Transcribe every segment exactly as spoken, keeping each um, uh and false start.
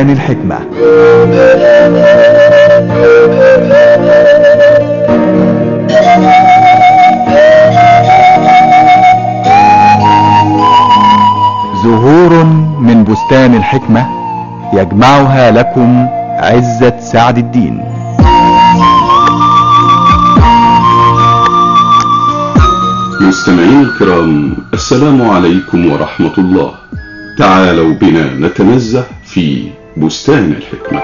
بستان الحكمة. زهور من بستان الحكمة يجمعها لكم عزة سعد الدين. مستمعين الكرام، السلام عليكم ورحمة الله. تعالوا بنا نتنزه في بستان الحكمة.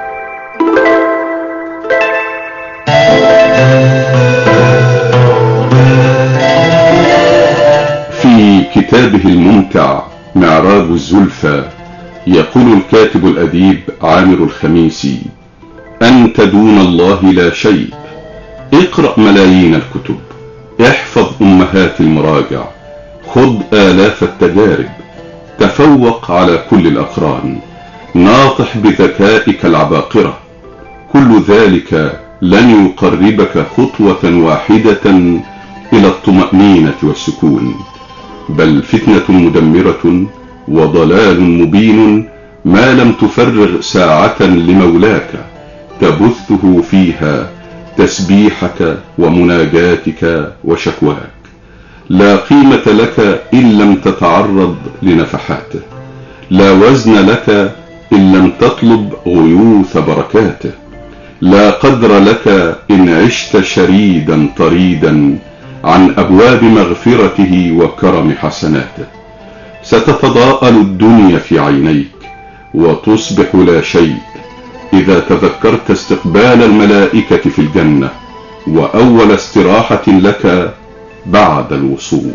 في كتابه الممتع معراج الزلفى يقول الكاتب الأديب عامر الخميسي: أنت دون الله لا شيء، اقرأ ملايين الكتب، احفظ أمهات المراجع، خذ آلاف التجارب، تفوق على كل الأقران، ناطح بذكائك العباقرة، كل ذلك لن يقربك خطوة واحدة إلى الطمأنينة والسكون، بل فتنة مدمرة وضلال مبين ما لم تفرغ ساعة لمولاك تبثه فيها تسبيحك ومناجاتك وشكواك. لا قيمة لك إن لم تتعرض لنفحاته، لا وزن لك إن لم تطلب غيوث بركاته، لا قدر لك إن عشت شريدا طريدا عن أبواب مغفرته وكرم حسناته. ستتضاءل الدنيا في عينيك وتصبح لا شيء إذا تذكرت استقبال الملائكة في الجنة وأول استراحة لك بعد الوصول.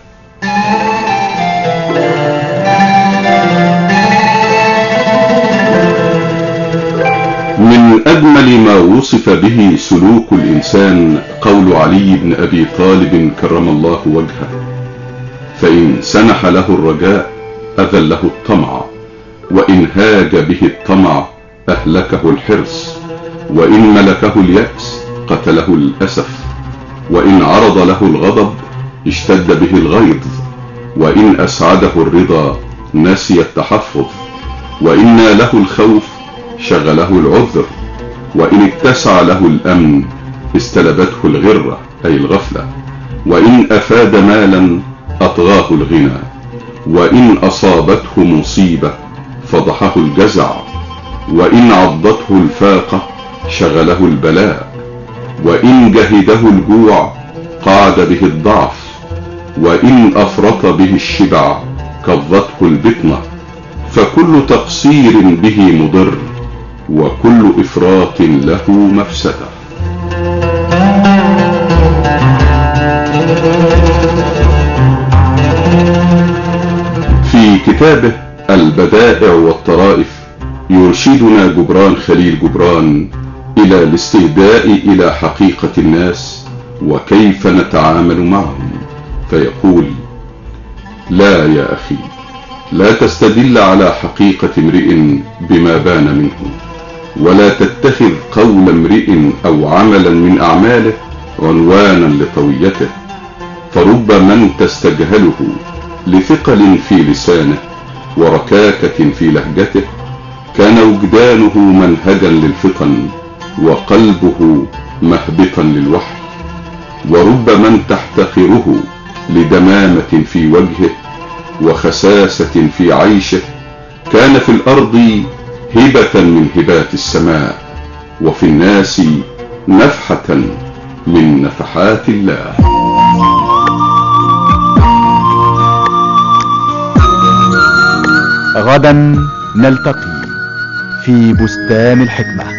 من أجمل ما وصف به سلوك الإنسان قول علي بن أبي طالب كرم الله وجهه: فإن سنح له الرجاء أذله الطمع، وإن هاج به الطمع أهلكه الحرص، وإن ملكه اليأس قتله الأسف، وإن عرض له الغضب اشتد به الغيظ، وإن أسعده الرضا نسي التحفظ، وإن ناله الخوف شغله العذر، وإن اتسع له الأمن استلبته الغرة أي الغفلة، وإن أفاد مالا أطغاه الغنى، وإن أصابته مصيبة فضحه الجزع، وإن عضته الفاقة شغله البلاء، وإن جهده الجوع قعد به الضعف، وإن أفرط به الشبع كظته البطنة، فكل تقصير به مضر، وكل إفراط له مفسدة. في كتابه البدائع والطرائف يرشدنا جبران خليل جبران إلى الاستهداء إلى حقيقة الناس وكيف نتعامل معهم، فيقول: لا يا أخي، لا تستدل على حقيقة امرئ بما بان منه، ولا تتخذ قول امرئ أو عملا من أعماله عنوانا لطويته، فرب من تستجهله لثقل في لسانه وركاكة في لهجته كان وجدانه منهجا للفطن وقلبه مهبطا للوحي، ورب من تحتقره لدمامة في وجهه وخساسة في عيشه كان في الأرض هبة من هبات السماء، وفي الناس نفحة من نفحات الله. غدا نلتقي في بستان الحكمة.